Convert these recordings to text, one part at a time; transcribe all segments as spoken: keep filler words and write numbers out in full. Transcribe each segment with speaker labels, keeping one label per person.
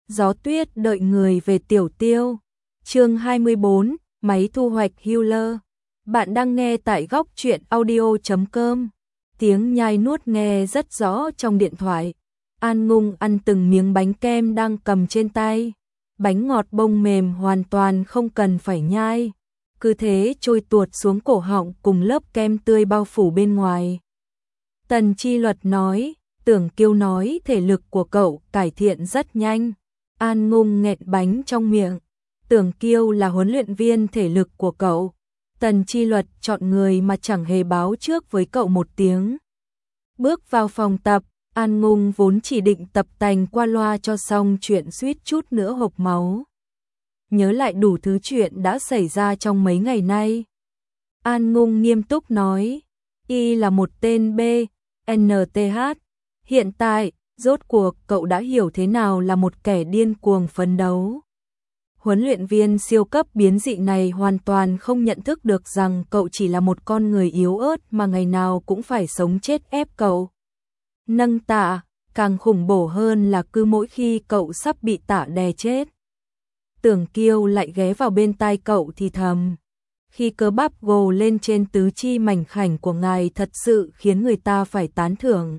Speaker 1: Gió tuyết đợi người về Tiểu Tiêu. Chương hai mươi bốn, máy thu hoạch Hewler. Bạn đang nghe tại góc truyện audio chấm com. Tiếng nhai nuốt nghe rất rõ trong điện thoại. An Ngung ăn từng miếng bánh kem đang cầm trên tay. Bánh ngọt bông mềm hoàn toàn không cần phải nhai. Cứ thế trôi tuột xuống cổ họng cùng lớp kem tươi bao phủ bên ngoài. Tần Chi Luật nói, Tưởng Kiêu nói thể lực của cậu cải thiện rất nhanh. An Ngung nghẹn bánh trong miệng. Tưởng Kiêu là huấn luyện viên thể lực của cậu. Tần Chi Luật chọn người mà chẳng hề báo trước với cậu một tiếng. Bước vào phòng tập, An Ngung vốn chỉ định tập tành qua loa cho xong chuyện suýt chút nữa hộc máu. Nhớ lại đủ thứ chuyện đã xảy ra trong mấy ngày nay. An Ngung nghiêm túc nói, y là một tên B N T H. Hiện tại, rốt cuộc cậu đã hiểu thế nào là một kẻ điên cuồng phấn đấu. Huấn luyện viên siêu cấp biến dị này hoàn toàn không nhận thức được rằng cậu chỉ là một con người yếu ớt mà ngày nào cũng phải sống chết ép cậu. Nâng tạ, càng khủng bổ hơn là cứ mỗi khi cậu sắp bị tạ đè chết. Tưởng Kiêu lại ghé vào bên tai cậu thì thầm. Khi cơ bắp gồ lên trên tứ chi mảnh khảnh của ngài thật sự khiến người ta phải tán thưởng.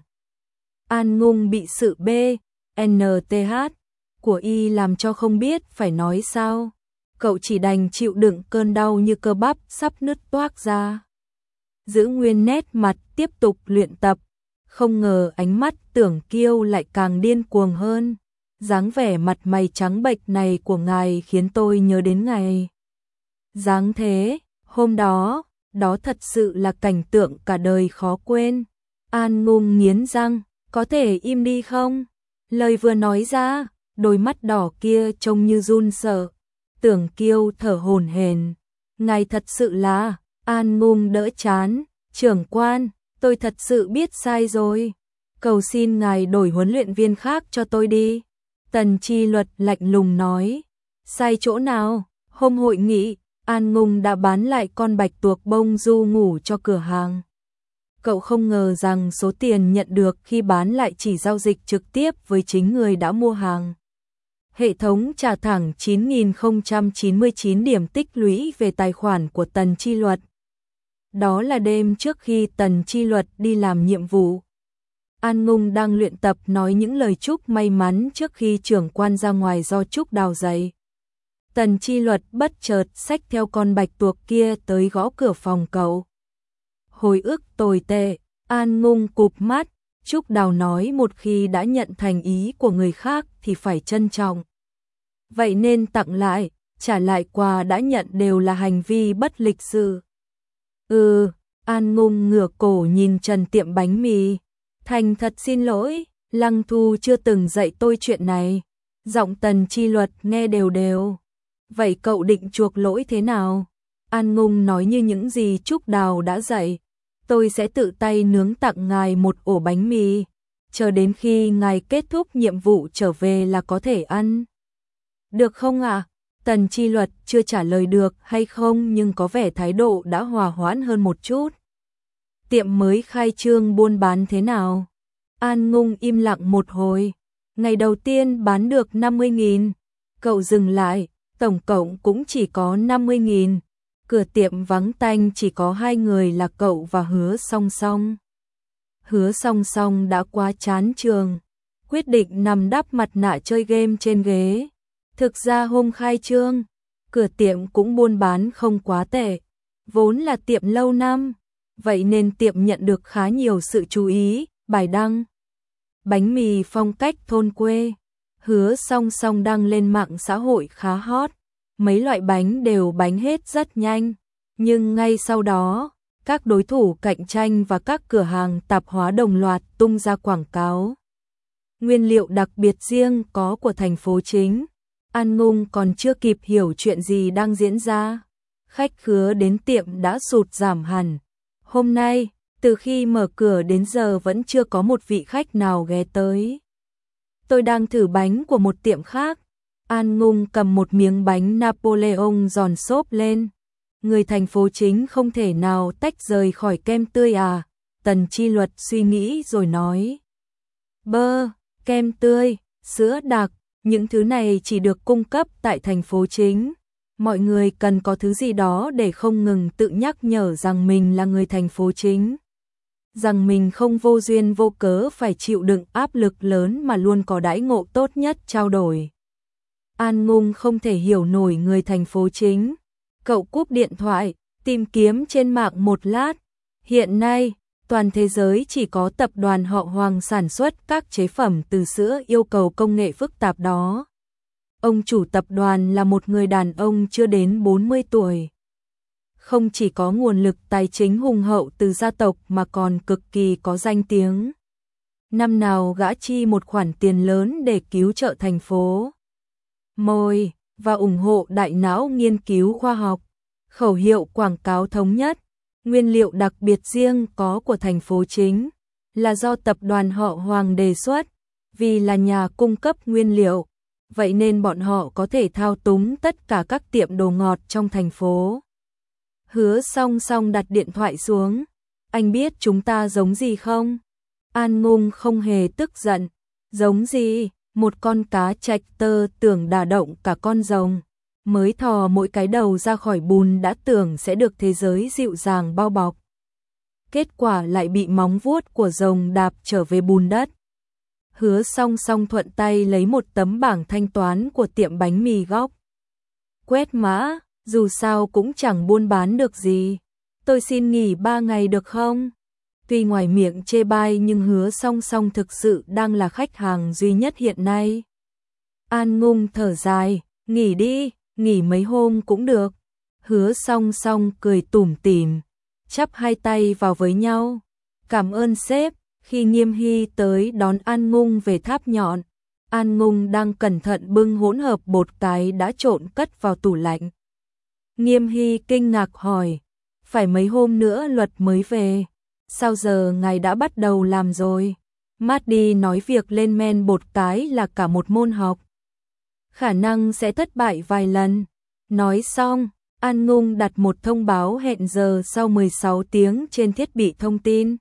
Speaker 1: An Ngung bị sự B N T H của y làm cho không biết phải nói sao. Cậu chỉ đành chịu đựng cơn đau như cơ bắp sắp nứt toác ra. Giữ nguyên nét mặt tiếp tục luyện tập. Không ngờ ánh mắt Tưởng Kiêu lại càng điên cuồng hơn. Dáng vẻ mặt mày trắng bệch này của ngài khiến tôi nhớ đến ngày dáng thế, hôm đó, đó thật sự là cảnh tượng cả đời khó quên. An Ngung nghiến răng, có thể im đi không? Lời vừa nói ra, đôi mắt đỏ kia trông như run sợ. Tưởng Kiêu thở hổn hển, ngài thật sự là, An Ngung đỡ chán, trưởng quan, tôi thật sự biết sai rồi. Cầu xin ngài đổi huấn luyện viên khác cho tôi đi. Tần Chi Luật lạnh lùng nói, sai chỗ nào? Hôm hội nghị, An Ngung đã bán lại con bạch tuộc bông du ngủ cho cửa hàng. Cậu không ngờ rằng số tiền nhận được khi bán lại chỉ giao dịch trực tiếp với chính người đã mua hàng. Hệ thống trả thẳng chín nghìn không trăm chín mươi chín điểm tích lũy về tài khoản của Tần Chi Luật. Đó là đêm trước khi Tần Chi Luật đi làm nhiệm vụ. An Ngung đang luyện tập nói những lời chúc may mắn trước khi trưởng quan ra ngoài do Trúc Đào dạy. Tần Chi Luật bất chợt xách theo con bạch tuộc kia tới gõ cửa phòng cậu. Hồi ức tồi tệ, An Ngung cụp mắt, Trúc Đào nói một khi đã nhận thành ý của người khác thì phải trân trọng. Vậy nên tặng lại, trả lại quà đã nhận đều là hành vi bất lịch sự. Ừ, An Ngung ngửa cổ nhìn trần tiệm bánh mì. Thành thật xin lỗi, Lăng Thu chưa từng dạy tôi chuyện này. Giọng Tần Chi Luật nghe đều đều. Vậy cậu định chuộc lỗi thế nào? An Ngung nói như những gì Trúc Đào đã dạy. Tôi sẽ tự tay nướng tặng ngài một ổ bánh mì. Chờ đến khi ngài kết thúc nhiệm vụ trở về là có thể ăn. Được không ạ? À? Tần Chi Luật chưa trả lời được hay không nhưng có vẻ thái độ đã hòa hoãn hơn một chút. Tiệm mới khai trương buôn bán thế nào? An Ngung im lặng một hồi. Ngày đầu tiên bán được năm mươi nghìn. Cậu dừng lại, tổng cộng cũng chỉ có năm mươi nghìn. Cửa tiệm vắng tanh chỉ có hai người là cậu và Hứa Song Song. Hứa Song Song đã quá chán trường. Quyết định nằm đắp mặt nạ chơi game trên ghế. Thực ra hôm khai trương, cửa tiệm cũng buôn bán không quá tệ. Vốn là tiệm lâu năm. Vậy nên tiệm nhận được khá nhiều sự chú ý, bài đăng. Bánh mì phong cách thôn quê. Hứa Song Song đăng lên mạng xã hội khá hot. Mấy loại bánh đều bánh hết rất nhanh. Nhưng ngay sau đó, các đối thủ cạnh tranh và các cửa hàng tạp hóa đồng loạt tung ra quảng cáo. Nguyên liệu đặc biệt riêng có của thành phố chính. An Ngung còn chưa kịp hiểu chuyện gì đang diễn ra. Khách khứa đến tiệm đã sụt giảm hẳn. Hôm nay, từ khi mở cửa đến giờ vẫn chưa có một vị khách nào ghé tới. Tôi đang thử bánh của một tiệm khác. An Ngung cầm một miếng bánh Napoleon giòn xốp lên. Người thành phố chính không thể nào tách rời khỏi kem tươi à? Tần Chi Luật suy nghĩ rồi nói. Bơ, kem tươi, sữa đặc, Những thứ này chỉ được cung cấp tại thành phố chính. Mọi người cần có thứ gì đó để không ngừng tự nhắc nhở rằng mình là người thành phố chính. Rằng mình không vô duyên vô cớ phải chịu đựng áp lực lớn mà luôn có đãi ngộ tốt nhất trao đổi. An Ngung không thể hiểu nổi người thành phố chính. Cậu cúp điện thoại, tìm kiếm trên mạng một lát. Hiện nay, toàn thế giới chỉ có tập đoàn họ Hoàng sản xuất các chế phẩm từ sữa yêu cầu công nghệ phức tạp đó. Ông chủ tập đoàn là một người đàn ông chưa đến bốn mươi tuổi. Không chỉ có nguồn lực tài chính hùng hậu từ gia tộc mà còn cực kỳ có danh tiếng. Năm nào gã chi một khoản tiền lớn để cứu trợ thành phố môi và ủng hộ đại não nghiên cứu khoa học. Khẩu hiệu quảng cáo thống nhất, nguyên liệu đặc biệt riêng có của thành phố chính, là do tập đoàn họ Hoàng đề xuất, vì là nhà cung cấp nguyên liệu, vậy nên bọn họ có thể thao túng tất cả các tiệm đồ ngọt trong thành phố. Hứa Song Song đặt điện thoại xuống, anh biết chúng ta giống gì không? An Ngung không hề tức giận, giống gì? Một con cá trạch tơ tưởng đả động cả con rồng, mới thò mỗi cái đầu ra khỏi bùn đã tưởng sẽ được thế giới dịu dàng bao bọc. Kết quả lại bị móng vuốt của rồng đạp trở về bùn đất. Hứa Song Song thuận tay lấy một tấm bảng thanh toán của tiệm bánh mì góc. Quét mã, dù sao cũng chẳng buôn bán được gì. Tôi xin nghỉ ba ngày được không? Tuy ngoài miệng chê bai nhưng Hứa Song Song thực sự đang là khách hàng duy nhất hiện nay. An Ngung thở dài, nghỉ đi, nghỉ mấy hôm cũng được. Hứa Song Song cười tủm tỉm, chắp hai tay vào với nhau. Cảm ơn sếp. Khi Nghiêm Hy tới đón An Ngung về tháp nhọn, An Ngung đang cẩn thận bưng hỗn hợp bột cái đã trộn cất vào tủ lạnh. Nghiêm Hy kinh ngạc hỏi, phải mấy hôm nữa Luật mới về, sao giờ ngài đã bắt đầu làm rồi? Maddy nói việc lên men bột cái là cả một môn học. Khả năng sẽ thất bại vài lần. Nói xong, An Ngung đặt một thông báo hẹn giờ sau mười sáu tiếng trên thiết bị thông tin.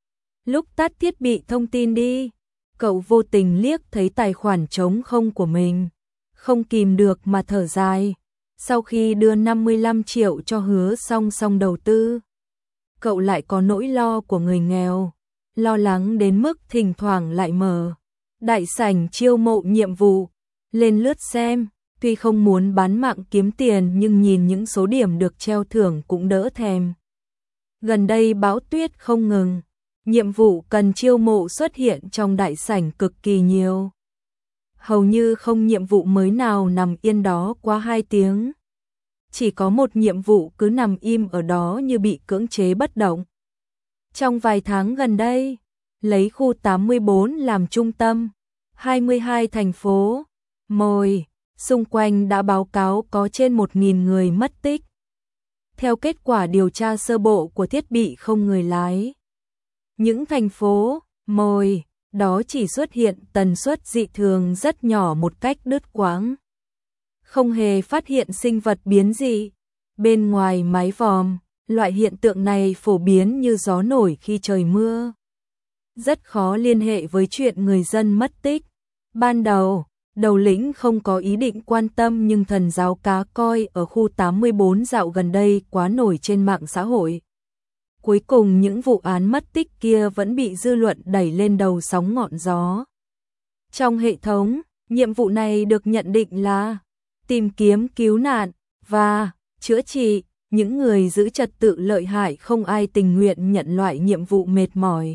Speaker 1: Lúc tắt thiết bị thông tin đi, cậu vô tình liếc thấy tài khoản trống không của mình, không kìm được mà thở dài. Sau khi đưa năm mươi lăm triệu cho Hứa Song Song đầu tư, cậu lại có nỗi lo của người nghèo, lo lắng đến mức thỉnh thoảng lại mở đại sảnh chiêu mộ nhiệm vụ, lên lướt xem, tuy không muốn bán mạng kiếm tiền nhưng nhìn những số điểm được treo thưởng cũng đỡ thèm. Gần đây bão tuyết không ngừng, nhiệm vụ cần chiêu mộ xuất hiện trong đại sảnh cực kỳ nhiều. Hầu như không nhiệm vụ mới nào nằm yên đó quá hai tiếng. Chỉ có một nhiệm vụ cứ nằm im ở đó như bị cưỡng chế bất động. Trong vài tháng gần đây, lấy khu tám mươi bốn làm trung tâm, hai mươi hai thành phố mồi xung quanh đã báo cáo có trên một nghìn người mất tích. Theo kết quả điều tra sơ bộ của thiết bị không người lái, những thành phố mồi đó chỉ xuất hiện tần suất dị thường rất nhỏ một cách đứt quãng. Không hề phát hiện sinh vật biến dị. Bên ngoài mái vòm, loại hiện tượng này phổ biến như gió nổi khi trời mưa. Rất khó liên hệ với chuyện người dân mất tích. Ban đầu, đầu lĩnh không có ý định quan tâm nhưng thần giáo cá coi ở khu tám mươi bốn dạo gần đây quá nổi trên mạng xã hội. Cuối cùng những vụ án mất tích kia vẫn bị dư luận đẩy lên đầu sóng ngọn gió. Trong hệ thống, nhiệm vụ này được nhận định là tìm kiếm cứu nạn và chữa trị. Những người giữ trật tự lợi hại không ai tình nguyện nhận loại nhiệm vụ mệt mỏi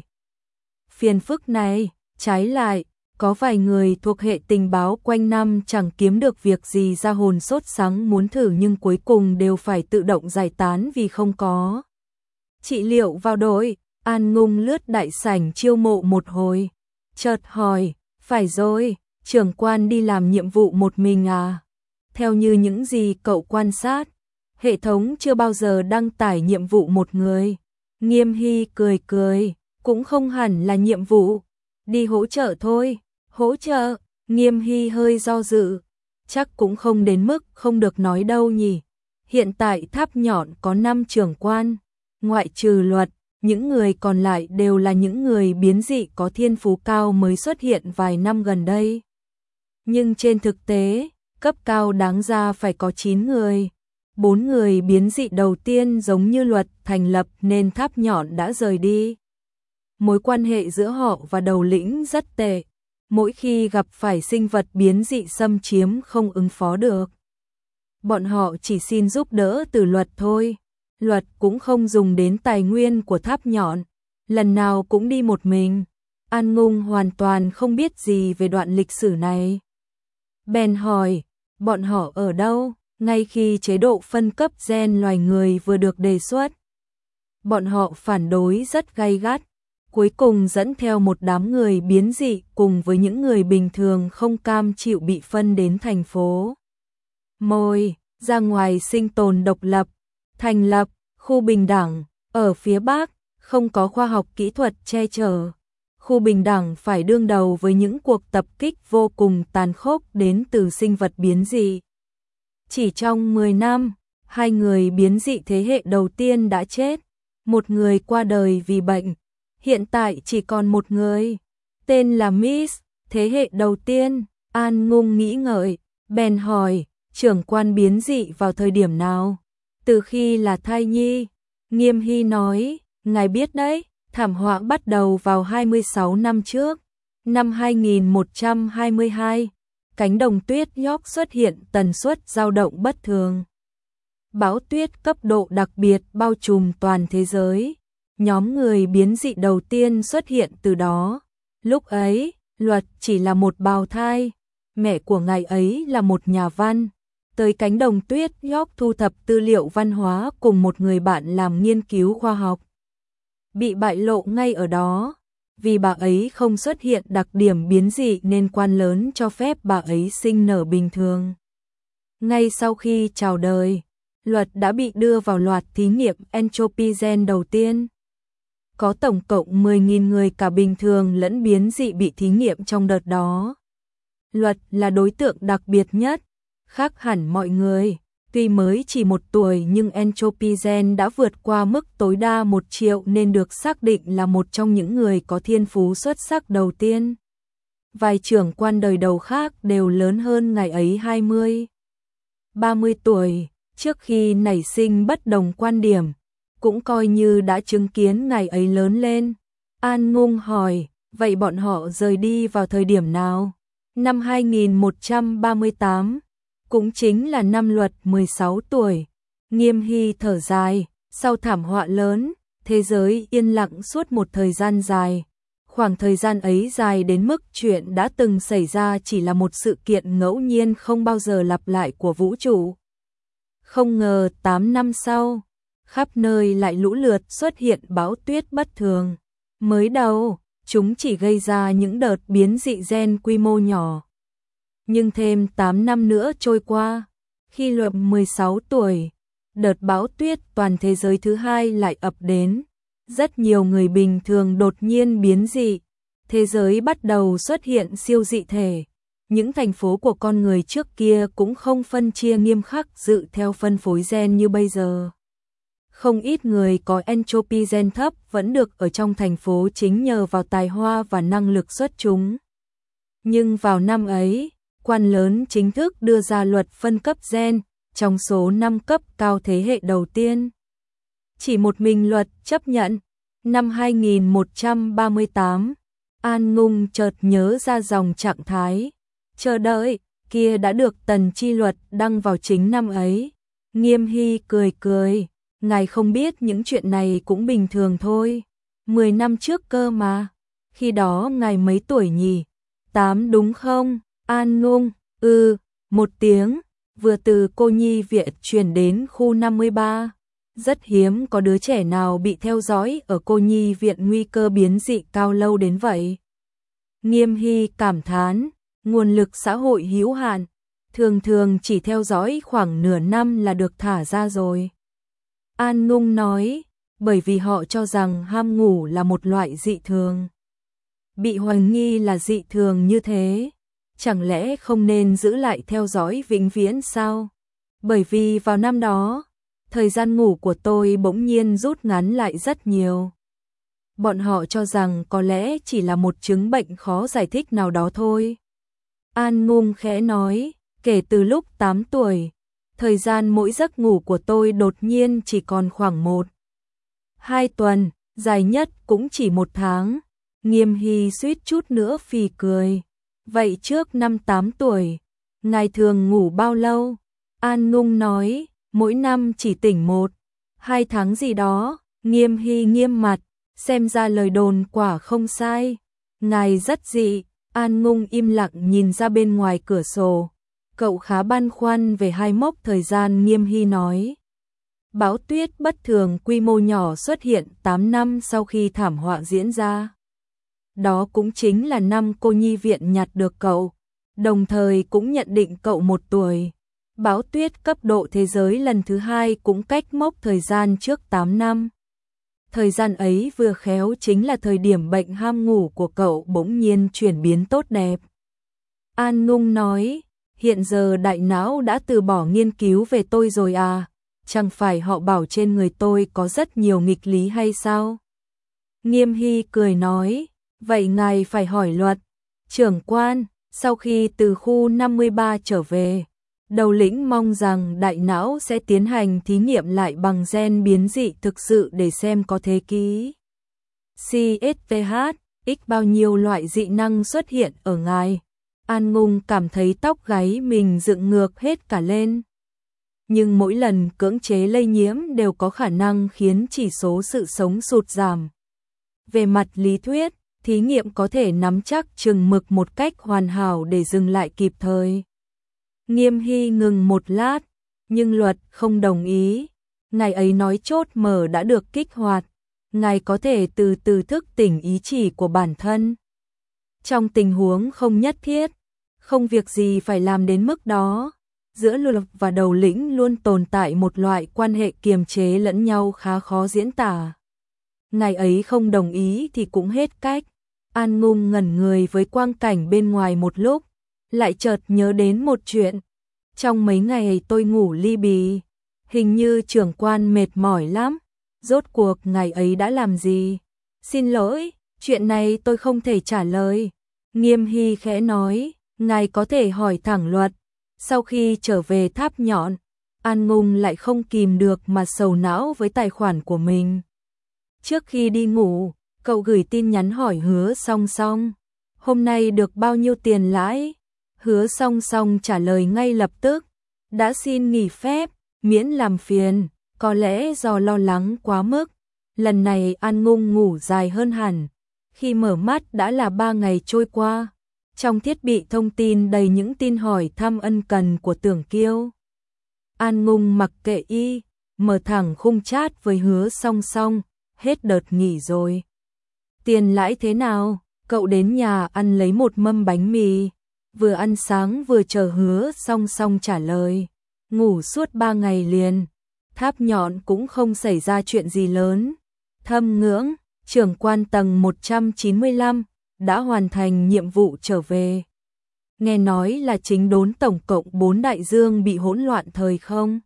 Speaker 1: phiền phức này. Trái lại, có vài người thuộc hệ tình báo quanh năm chẳng kiếm được việc gì ra hồn sốt sắng muốn thử nhưng cuối cùng đều phải tự động giải tán vì không có trị liệu vào đội. An Ngung lướt đại sảnh chiêu mộ một hồi, chợt hỏi, phải rồi, trưởng quan đi làm nhiệm vụ một mình à? Theo như những gì cậu quan sát, hệ thống chưa bao giờ đăng tải nhiệm vụ một người. Nghiêm Hy cười cười, cũng không hẳn là nhiệm vụ, đi hỗ trợ thôi. Hỗ trợ? Nghiêm Hy hơi do dự, chắc cũng không đến mức không được nói đâu nhỉ. Hiện tại tháp nhọn có năm trưởng quan, ngoại trừ Luật, những người còn lại đều là những người biến dị có thiên phú cao mới xuất hiện vài năm gần đây. Nhưng trên thực tế, cấp cao đáng ra phải có chín người. Bốn người biến dị đầu tiên giống như luật thành lập nên tháp nhọn đã rời đi. Mối quan hệ giữa họ và đầu lĩnh rất tệ. Mỗi khi gặp phải sinh vật biến dị xâm chiếm không ứng phó được, bọn họ chỉ xin giúp đỡ từ luật thôi. Luật cũng không dùng đến tài nguyên của tháp nhọn, lần nào cũng đi một mình. An Ngung hoàn toàn không biết gì về đoạn lịch sử này. Bèn hỏi, bọn họ ở đâu? Ngay khi chế độ phân cấp gen loài người vừa được đề xuất, bọn họ phản đối rất gay gắt, cuối cùng dẫn theo một đám người biến dị cùng với những người bình thường không cam chịu bị phân đến thành phố Môi, ra ngoài sinh tồn độc lập, thành lập khu bình đẳng ở phía Bắc, không có khoa học kỹ thuật che chở. Khu bình đẳng phải đương đầu với những cuộc tập kích vô cùng tàn khốc đến từ sinh vật biến dị. Chỉ trong mười năm, hai người biến dị thế hệ đầu tiên đã chết, một người qua đời vì bệnh. Hiện tại chỉ còn một người, tên là Miss, thế hệ đầu tiên. An Ngung nghĩ ngợi, bèn hỏi, trưởng quan biến dị vào thời điểm nào? Từ khi là thai nhi. Nghiêm Hy nói, ngài biết đấy, thảm họa bắt đầu vào hai mươi sáu năm trước. Năm hai nghìn một trăm hai mươi hai, cánh đồng tuyết York xuất hiện tần suất dao động bất thường. Bão tuyết cấp độ đặc biệt bao trùm toàn thế giới. Nhóm người biến dị đầu tiên xuất hiện từ đó. Lúc ấy, Luật chỉ là một bào thai. Mẹ của ngài ấy là một nhà văn. Tới cánh đồng tuyết York thu thập tư liệu văn hóa cùng một người bạn làm nghiên cứu khoa học. Bị bại lộ ngay ở đó. Vì bà ấy không xuất hiện đặc điểm biến dị nên quan lớn cho phép bà ấy sinh nở bình thường. Ngay sau khi chào đời, Luật đã bị đưa vào loạt thí nghiệm entropy gen đầu tiên. Có tổng cộng mười nghìn người cả bình thường lẫn biến dị bị thí nghiệm trong đợt đó. Luật là đối tượng đặc biệt nhất, khác hẳn mọi người. Tuy mới chỉ một tuổi nhưng entropy gen đã vượt qua mức tối đa một triệu nên được xác định là một trong những người có thiên phú xuất sắc đầu tiên. Vài trưởng quan đời đầu khác đều lớn hơn ngài ấy hai mươi, ba mươi tuổi, trước khi nảy sinh bất đồng quan điểm, cũng coi như đã chứng kiến ngài ấy lớn lên. An Ngung hỏi, vậy bọn họ rời đi vào thời điểm nào? Năm hai nghìn một trăm ba mươi tám, cũng chính là năm Luật mười sáu tuổi. Nghiêm Hy thở dài, sau thảm họa lớn, thế giới yên lặng suốt một thời gian dài. Khoảng thời gian ấy dài đến mức chuyện đã từng xảy ra chỉ là một sự kiện ngẫu nhiên không bao giờ lặp lại của vũ trụ. Không ngờ tám năm sau, khắp nơi lại lũ lượt xuất hiện bão tuyết bất thường. Mới đầu, chúng chỉ gây ra những đợt biến dị gen quy mô nhỏ. Nhưng thêm tám năm nữa trôi qua, khi Luật mười sáu tuổi, đợt bão tuyết toàn thế giới thứ hai lại ập đến. Rất nhiều người bình thường đột nhiên biến dị, thế giới bắt đầu xuất hiện siêu dị thể. Những thành phố của con người trước kia cũng không phân chia nghiêm khắc dự theo phân phối gen như bây giờ. Không ít người có entropy gen thấp vẫn được ở trong thành phố chính nhờ vào tài hoa và năng lực xuất chúng. Nhưng vào năm ấy, quan lớn chính thức đưa ra luật phân cấp gen, trong số năm cấp cao thế hệ đầu tiên. Chỉ một mình Luật chấp nhận. Năm hai nghìn một trăm ba mươi tám, An Ngung chợt nhớ ra dòng trạng thái chờ đợi kia đã được Tần Chi Luật đăng vào chính năm ấy. Nghiêm Hy cười cười, ngài không biết những chuyện này cũng bình thường thôi. Mười năm trước cơ mà. Khi đó ngài mấy tuổi nhỉ? Tám đúng không? An Ngung, ừ, một tiếng, vừa từ cô nhi viện chuyển đến khu năm mươi ba. Rất hiếm có đứa trẻ nào bị theo dõi ở cô nhi viện nguy cơ biến dị cao lâu đến vậy. Nghiêm Hy cảm thán, nguồn lực xã hội hữu hạn, thường thường chỉ theo dõi khoảng nửa năm là được thả ra rồi. An Ngung nói, bởi vì họ cho rằng ham ngủ là một loại dị thường. Bị hoài nghi là dị thường như thế, chẳng lẽ không nên giữ lại theo dõi vĩnh viễn sao? Bởi vì vào năm đó, thời gian ngủ của tôi bỗng nhiên rút ngắn lại rất nhiều. Bọn họ cho rằng có lẽ chỉ là một chứng bệnh khó giải thích nào đó thôi. An Ngung khẽ nói, kể từ lúc tám tuổi, thời gian mỗi giấc ngủ của tôi đột nhiên chỉ còn khoảng một, hai tuần, dài nhất cũng chỉ một tháng. Nghiêm Hy suýt chút nữa phì cười. Vậy trước năm tám tuổi, ngài thường ngủ bao lâu? An Ngung nói, mỗi năm chỉ tỉnh một, hai tháng gì đó. Nghiêm Hy nghiêm mặt, xem ra lời đồn quả không sai. Ngài rất dị. An Ngung im lặng nhìn ra bên ngoài cửa sổ. Cậu khá băn khoăn về hai mốc thời gian Nghiêm Hy nói. Bão tuyết bất thường quy mô nhỏ xuất hiện tám năm sau khi thảm họa diễn ra. Đó cũng chính là năm cô nhi viện nhặt được cậu, đồng thời cũng nhận định cậu một tuổi. Bão tuyết cấp độ thế giới lần thứ hai cũng cách mốc thời gian trước tám năm. Thời gian ấy vừa khéo chính là thời điểm bệnh ham ngủ của cậu bỗng nhiên chuyển biến tốt đẹp. An Ngung nói, hiện giờ đại não đã từ bỏ nghiên cứu về tôi rồi à, chẳng phải họ bảo trên người tôi có rất nhiều nghịch lý hay sao? Nghiêm Hy cười nói, vậy ngài phải hỏi Luật trưởng quan. Sau khi từ khu năm mươi ba trở về, Đầu Lĩnh mong rằng đại não sẽ tiến hành thí nghiệm lại bằng gen biến dị thực sự để xem có thế ký xê ét tê hát, x bao nhiêu loại dị năng xuất hiện ở ngài. An Ngung cảm thấy tóc gáy mình dựng ngược hết cả lên. Nhưng mỗi lần cưỡng chế lây nhiễm đều có khả năng khiến chỉ số sự sống sụt giảm. Về mặt lý thuyết, thí nghiệm có thể nắm chắc chừng mực một cách hoàn hảo để dừng lại kịp thời. Nghiêm Hy ngừng một lát, nhưng Luật không đồng ý. Ngài ấy nói chốt mở đã được kích hoạt, ngài có thể từ từ thức tỉnh ý chỉ của bản thân. Trong tình huống không nhất thiết, không việc gì phải làm đến mức đó. Giữa Luật và Đầu Lĩnh luôn tồn tại một loại quan hệ kiềm chế lẫn nhau khá khó diễn tả. Ngài ấy không đồng ý thì cũng hết cách. An Ngung ngẩn người với quang cảnh bên ngoài một lúc, lại chợt nhớ đến một chuyện. Trong mấy ngày tôi ngủ li bì, hình như trưởng quan mệt mỏi lắm. Rốt cuộc ngài ấy đã làm gì? Xin lỗi, chuyện này tôi không thể trả lời. Nghiêm Hy khẽ nói, ngài có thể hỏi thẳng Luật. Sau khi trở về Tháp Nhọn, An Ngung lại không kìm được mà sầu não với tài khoản của mình. Trước khi đi ngủ, cậu gửi tin nhắn hỏi Hứa Song Song, hôm nay được bao nhiêu tiền lãi? Hứa Song Song trả lời ngay lập tức, đã xin nghỉ phép, miễn làm phiền. Có lẽ do lo lắng quá mức, lần này An Ngung ngủ dài hơn hẳn. Khi mở mắt đã là ba ngày trôi qua. Trong thiết bị thông tin đầy những tin hỏi thăm ân cần của Tưởng Kiêu. An Ngung mặc kệ y, mở thẳng khung chat với Hứa Song Song, hết đợt nghỉ rồi. Tiền lãi thế nào? Cậu đến nhà ăn lấy một mâm bánh mì, vừa ăn sáng vừa chờ Hứa Song Song trả lời. Ngủ suốt ba ngày liền, Tháp Nhọn cũng không xảy ra chuyện gì lớn. Thâm Ngưỡng, trưởng quan tầng một trăm chín mươi lăm, đã hoàn thành nhiệm vụ trở về. Nghe nói là chính đốn tổng cộng bốn đại dương bị hỗn loạn thời không.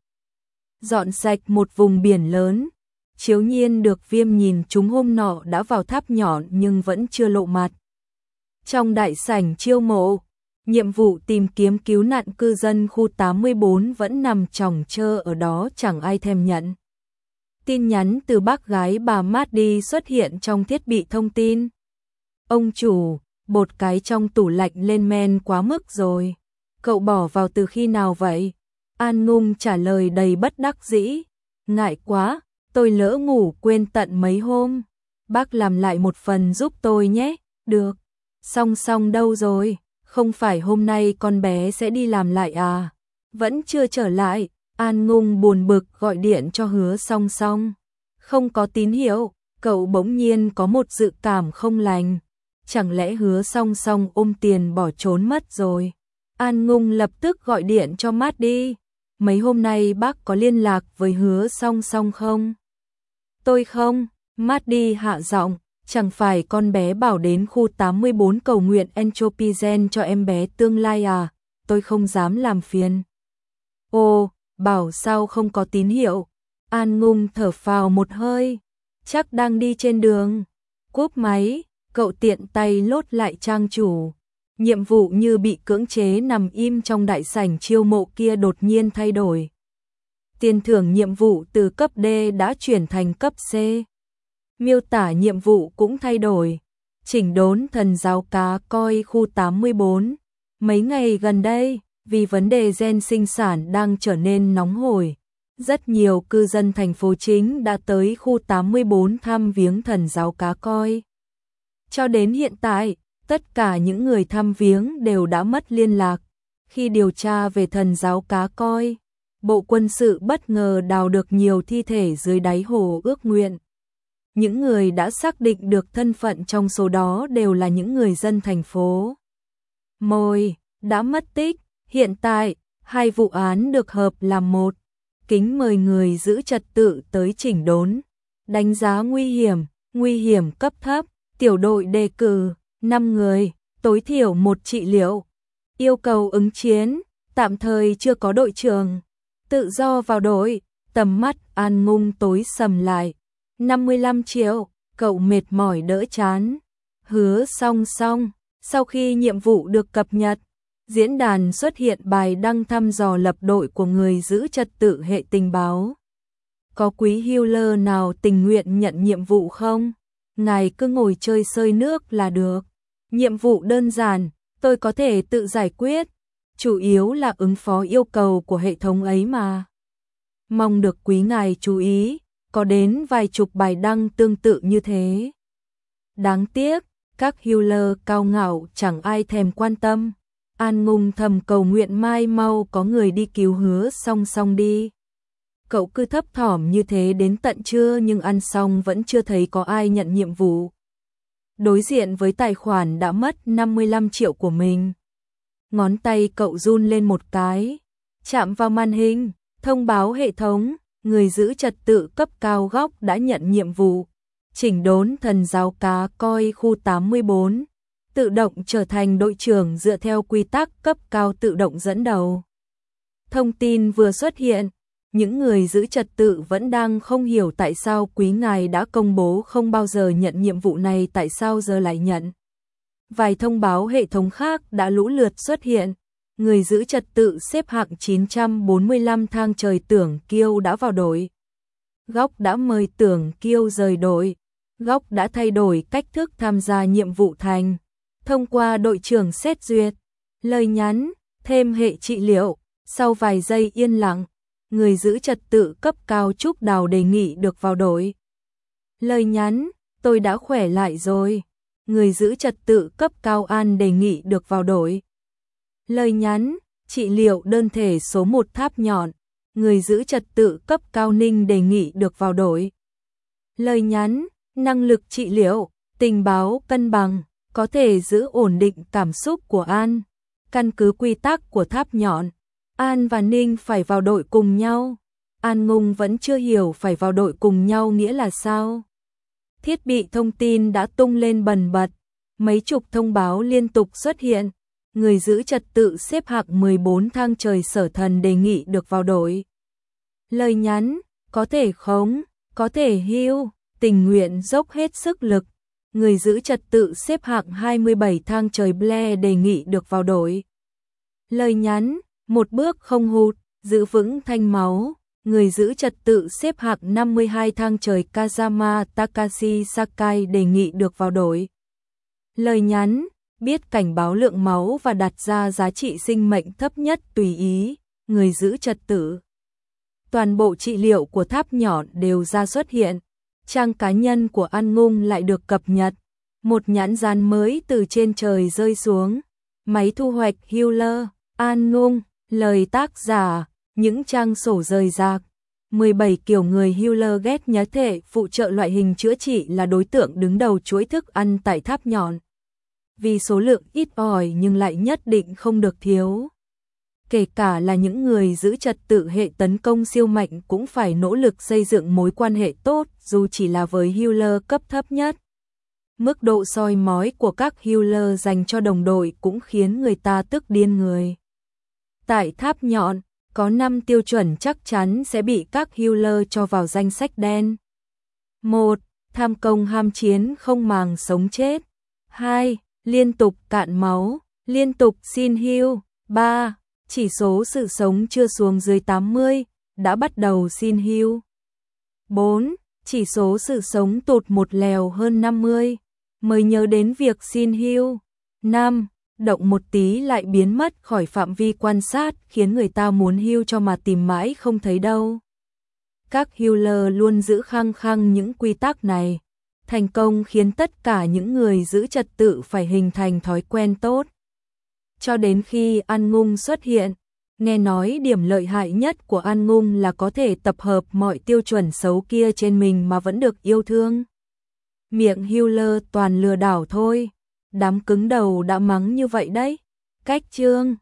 Speaker 1: Dọn sạch một vùng biển lớn. Chiếu Nhiên được Viêm nhìn chúng hôm nọ đã vào Tháp Nhọn nhưng vẫn chưa lộ mặt. Trong đại sảnh chiêu mộ, nhiệm vụ tìm kiếm cứu nạn cư dân khu tám mươi bốn vẫn nằm chòng chơ ở đó, chẳng ai thèm nhận. Tin nhắn từ bác gái bà Maddie xuất hiện trong thiết bị thông tin. Ông chủ, bột cái trong tủ lạnh lên men quá mức rồi. Cậu bỏ vào từ khi nào vậy? An Ngung trả lời đầy bất đắc dĩ. Ngại quá, tôi lỡ ngủ quên tận mấy hôm. Bác làm lại một phần giúp tôi nhé. Được. Song Song đâu rồi? Không phải hôm nay con bé sẽ đi làm lại à? Vẫn chưa trở lại. An Ngung buồn bực gọi điện cho Hứa Song Song. Không có tín hiệu, cậu bỗng nhiên có một dự cảm không lành. Chẳng lẽ Hứa Song Song ôm tiền bỏ trốn mất rồi? An Ngung lập tức gọi điện cho Maddie. Mấy hôm nay bác có liên lạc với Hứa Song Song không? Tôi không. Maddie hạ giọng. Chẳng phải con bé bảo đến khu tám mươi bốn cầu nguyện Entropy Gen cho em bé tương lai à? Tôi không dám làm phiền. Ồ, bảo sao không có tín hiệu? An Ngung thở phào một hơi. Chắc đang đi trên đường. Cúp máy, cậu tiện tay lốt lại trang chủ. Nhiệm vụ như bị cưỡng chế nằm im trong đại sảnh chiêu mộ kia đột nhiên thay đổi. Tiền thưởng nhiệm vụ từ cấp D đã chuyển thành cấp C. Miêu tả nhiệm vụ cũng thay đổi. Chỉnh đốn thần giáo cá coi khu tám mươi bốn. Mấy ngày gần đây, vì vấn đề gen sinh sản đang trở nên nóng hổi, rất nhiều cư dân thành phố chính đã tới khu tám mươi bốn thăm viếng thần giáo cá coi. Cho đến hiện tại, tất cả những người thăm viếng đều đã mất liên lạc. Khi điều tra về thần giáo cá coi, Bộ Quân sự bất ngờ đào được nhiều thi thể dưới đáy hồ ước nguyện. Những người đã xác định được thân phận trong số đó đều là những người dân thành phố Mồi đã mất tích. Hiện tại, hai vụ án được hợp làm một. Kính mời người giữ trật tự tới chỉnh đốn. Đánh giá nguy hiểm, nguy hiểm cấp thấp, tiểu đội đề cử năm người, tối thiểu một trị liệu. Yêu cầu ứng chiến, tạm thời chưa có đội trưởng. Tự do vào đội, tầm mắt An Ngung tối sầm lại. năm mươi lăm triệu, cậu mệt mỏi đỡ chán. Hứa song song, sau khi nhiệm vụ được cập nhật, diễn đàn xuất hiện bài đăng thăm dò lập đội của người giữ trật tự hệ tình báo. Có quý healer nào tình nguyện nhận nhiệm vụ không? Ngài cứ ngồi chơi sơi nước là được. Nhiệm vụ đơn giản, tôi có thể tự giải quyết. Chủ yếu là ứng phó yêu cầu của hệ thống ấy mà. Mong được quý ngài chú ý, có đến vài chục bài đăng tương tự như thế. Đáng tiếc, các healer cao ngạo chẳng ai thèm quan tâm. An Ngung thầm cầu nguyện mai mau có người đi cứu Hứa song song đi. Cậu cứ thấp thỏm như thế đến tận trưa nhưng ăn xong vẫn chưa thấy có ai nhận nhiệm vụ. Đối diện với tài khoản đã mất năm mươi lăm triệu của mình. Ngón tay cậu run lên một cái, chạm vào màn hình, thông báo hệ thống, người giữ trật tự cấp cao góc đã nhận nhiệm vụ. Chỉnh đốn thần giáo cá coi khu tám mươi bốn. Tự động trở thành đội trưởng dựa theo quy tắc cấp cao tự động dẫn đầu. Thông tin vừa xuất hiện, những người giữ trật tự vẫn đang không hiểu tại sao quý ngài đã công bố không bao giờ nhận nhiệm vụ này tại sao giờ lại nhận. Vài thông báo hệ thống khác đã lũ lượt xuất hiện. Người giữ trật tự xếp hạng chín trăm bốn mươi lăm thang trời Tưởng Kiêu đã vào đội. Góc đã mời Tưởng Kiêu rời đội. Góc đã thay đổi cách thức tham gia nhiệm vụ thành. Thông qua đội trưởng xét duyệt. Lời nhắn, thêm hệ trị liệu. Sau vài giây yên lặng, người giữ trật tự cấp cao Trúc Đào đề nghị được vào đội. Lời nhắn, tôi đã khỏe lại rồi. Người giữ trật tự cấp cao An đề nghị được vào đội. Lời nhắn, trị liệu đơn thể số một Tháp Nhọn. Người giữ trật tự cấp cao Ninh đề nghị được vào đội. Lời nhắn, năng lực trị liệu, tình báo cân bằng, có thể giữ ổn định cảm xúc của An. Căn cứ quy tắc của Tháp Nhọn, An và Ninh phải vào đội cùng nhau. An Ngung vẫn chưa hiểu phải vào đội cùng nhau nghĩa là sao. Thiết bị thông tin đã tung lên bần bật, mấy chục thông báo liên tục xuất hiện. Người giữ trật tự xếp hạng mười bốn thang trời Sở Thần đề nghị được vào đội. Lời nhắn, có thể khống, có thể hưu, tình nguyện dốc hết sức lực. Người giữ trật tự xếp hạng hai mươi bảy thang trời Blair đề nghị được vào đội. Lời nhắn, một bước không hụt, giữ vững thanh máu. Người giữ trật tự xếp hạng năm mươi hai thang trời Kazama Takashi Sakai đề nghị được vào đội. Lời nhắn, biết cảnh báo lượng máu và đặt ra giá trị sinh mệnh thấp nhất tùy ý. Người giữ trật tự. Toàn bộ trị liệu của Tháp Nhọn đều ra xuất hiện. Trang cá nhân của An Ngung lại được cập nhật. Một nhãn dán mới từ trên trời rơi xuống. Máy thu hoạch healer, An Ngung, lời tác giả, những trang sổ rời rạc. mười bảy kiểu người healer ghét nhớ thể phụ trợ loại hình chữa trị là đối tượng đứng đầu chuỗi thức ăn tại Tháp Nhọn. Vì số lượng ít ỏi nhưng lại nhất định không được thiếu. Kể cả là những người giữ trật tự hệ tấn công siêu mạnh cũng phải nỗ lực xây dựng mối quan hệ tốt dù chỉ là với healer cấp thấp nhất. Mức độ soi mói của các healer dành cho đồng đội cũng khiến người ta tức điên người. Tại Tháp Nhọn, có năm tiêu chuẩn chắc chắn sẽ bị các healer cho vào danh sách đen. một. Tham công ham chiến không màng sống chết. hai. Liên tục cạn máu, liên tục xin hưu. ba. Chỉ số sự sống chưa xuống dưới tám mươi, đã bắt đầu xin hưu. bốn. Chỉ số sự sống tụt một lèo hơn năm mươi, mới nhớ đến việc xin hưu. năm. Động một tí lại biến mất khỏi phạm vi quan sát, khiến người ta muốn hưu cho mà tìm mãi không thấy đâu. Các healer luôn giữ khăng khăng những quy tắc này. Thành công khiến tất cả những người giữ trật tự phải hình thành thói quen tốt. Cho đến khi An Ngung xuất hiện, nghe nói điểm lợi hại nhất của An Ngung là có thể tập hợp mọi tiêu chuẩn xấu kia trên mình mà vẫn được yêu thương. Miệng healer toàn lừa đảo thôi. Đám cứng đầu đã mắng như vậy đấy. Cách chương